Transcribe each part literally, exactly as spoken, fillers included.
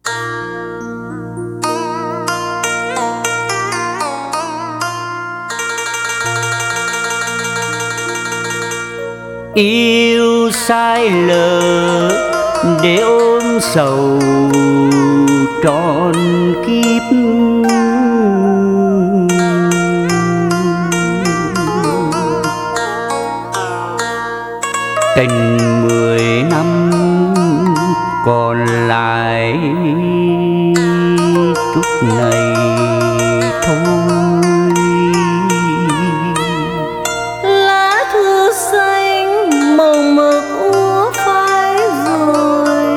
Yêu sai lỡ để ôm sầu trọn kiếp, tình mười năm còn lại chút này thôi. Lá thư xanh màu mực úa phai rồi,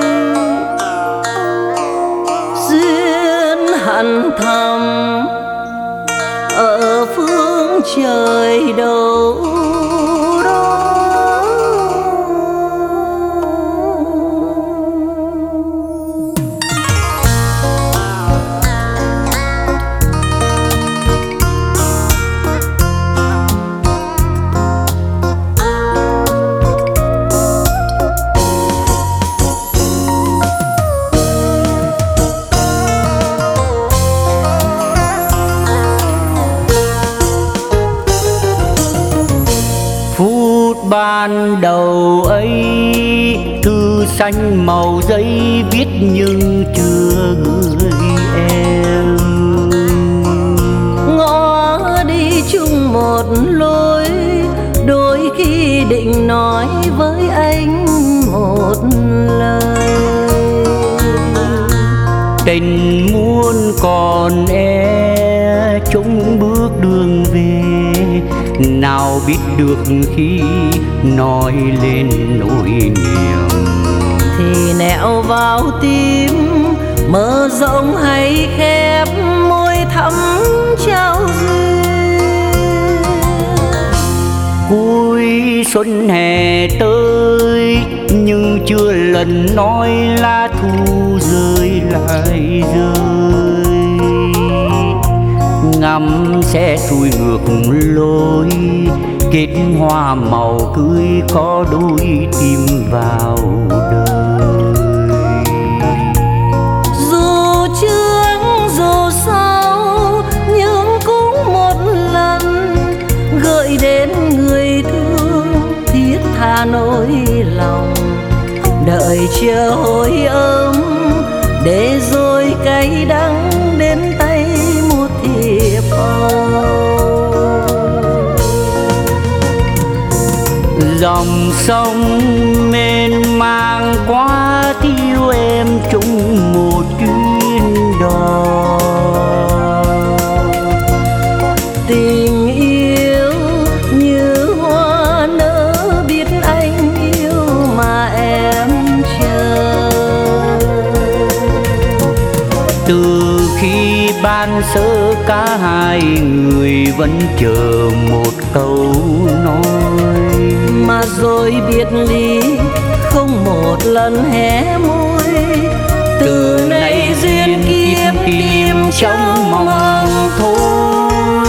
duyên hằn thầm ở phương trời đâu đó. Phút ban đầu ấy thư xanh màu giấy viết nhưng chưa gửi em. Ngõ đi chung một lối, đôi khi định nói với anh một lời. Tình muôn còn e chung bước đường về, nào biết được khi nói lên nỗi niềm. Thì nẹo vào tim mở rộng hay khép môi thắm trao duyên. Cuối xuân hè tới nhưng chưa lần nói lá thu rơi lại rơi. Ngắm sẽ xuôi ngược lối, kết hoa màu cưới có đôi tim vào đời. Dù trước dù sau nhưng cũng một lần gợi đến người thương thiết tha nỗi lòng. Đợi chờ hồi ấm để rồi cay đắng đến tay một thiệp hồng. Dòng sông mênh mang quá thiếu em chung một chuyến đò. Tình yêu như hoa nở biết anh yêu mà em chờ. Từ khi ban sơ cả hai người vẫn chờ một câu nói, mà rồi biệt ly không một lần hé môi. Từ nay duyên kiếp tìm trong mong thôi.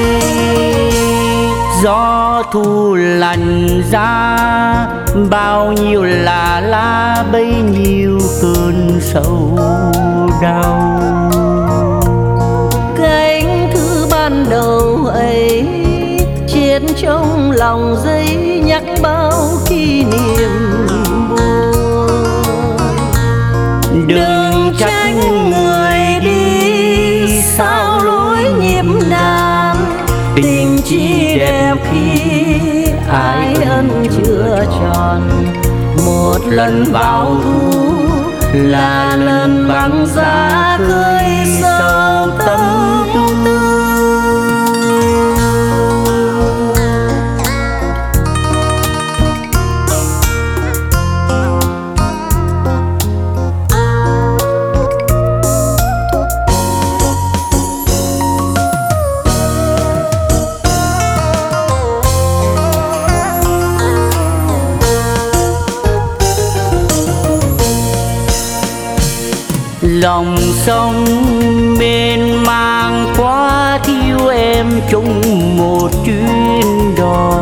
Gió thu lành ra bao nhiêu là lá bấy nhiêu cơn sầu đau. Cánh thư ban đầu ấy chết trong lòng giấy nhắc bao kỷ niệm buồn. Đừng trách người đi sao lối nhịp đàn, tình chỉ đẹp khi ái ân chưa tròn. Một lần vào thu là lần băng giá khơi sâu tâm tư. Dòng sông mênh mang quá thiếu em chung một chuyến đò.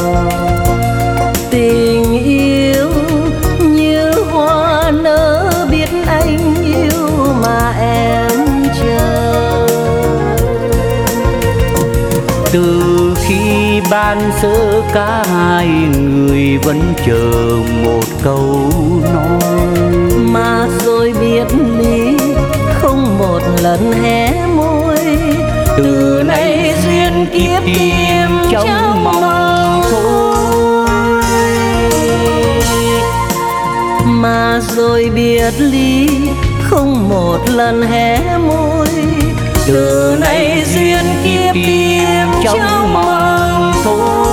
Tình yêu như hoa nở ban sơ cả hai người vẫn chờ một câu nói. Mà rồi biệt ly không một lần hé môi, từ nay duyên kiếp tìm trong mong thôi. Mà rồi biệt ly không một lần hé môi, từ nay duyên kiếp tìm trong mong thôi.